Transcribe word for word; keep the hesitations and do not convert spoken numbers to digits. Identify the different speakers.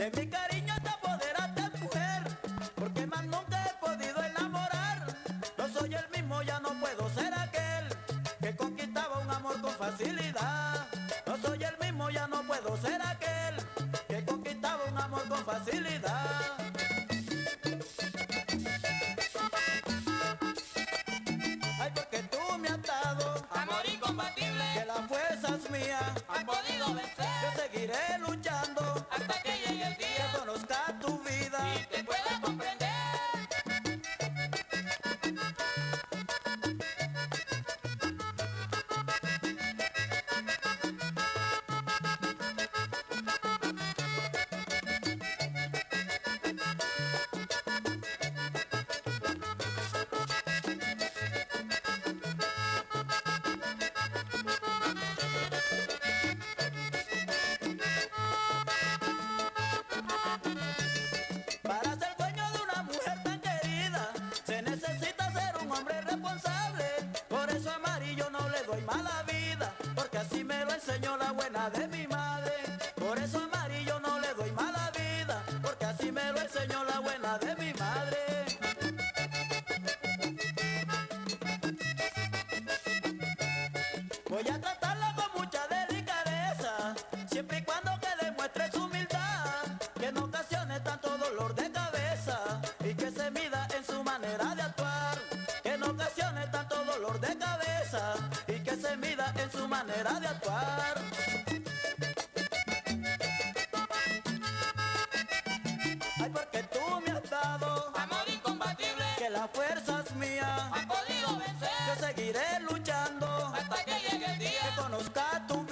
Speaker 1: De mi cariño te apoderaste, mujer, porque más nunca he podido enamorar. No soy el mismo, ya no puedo ser aquel que conquistaba un amor con facilidad. No soy el mismo, ya no puedo ser aquel que conquistaba un amor con facilidad. Ay, porque tú me has dado
Speaker 2: amor incompatible
Speaker 1: que las fuerzas mías
Speaker 2: han podido vencer.
Speaker 1: yo seguiré luchando
Speaker 2: Hasta que llegue el día
Speaker 1: que conozca tu vida
Speaker 2: y te pueda comprender.
Speaker 1: Para ser dueño de una mujer tan querida se necesita ser un hombre responsable. Por eso a Amarillo no le doy mala vida, porque así me lo enseñó la buena de mi madre. Por eso a Amarillo no le doy mala vida, porque así me lo enseñó la buena de mi madre. Voy a tratarla con mucha delicadeza, siempre y cuando que demuestre su humildad, que en ocasiones tanto dolor de cabeza y que se mida en su manera de actuar. Que en ocasiones tanto dolor de cabeza y que se mida en su manera de actuar. Ay, porque tú me has dado
Speaker 2: Amor incompatible
Speaker 1: que las fuerzas mías
Speaker 2: han podido vencer.
Speaker 1: yo seguiré luchando
Speaker 2: Hasta que llegue el día
Speaker 1: que conozca tu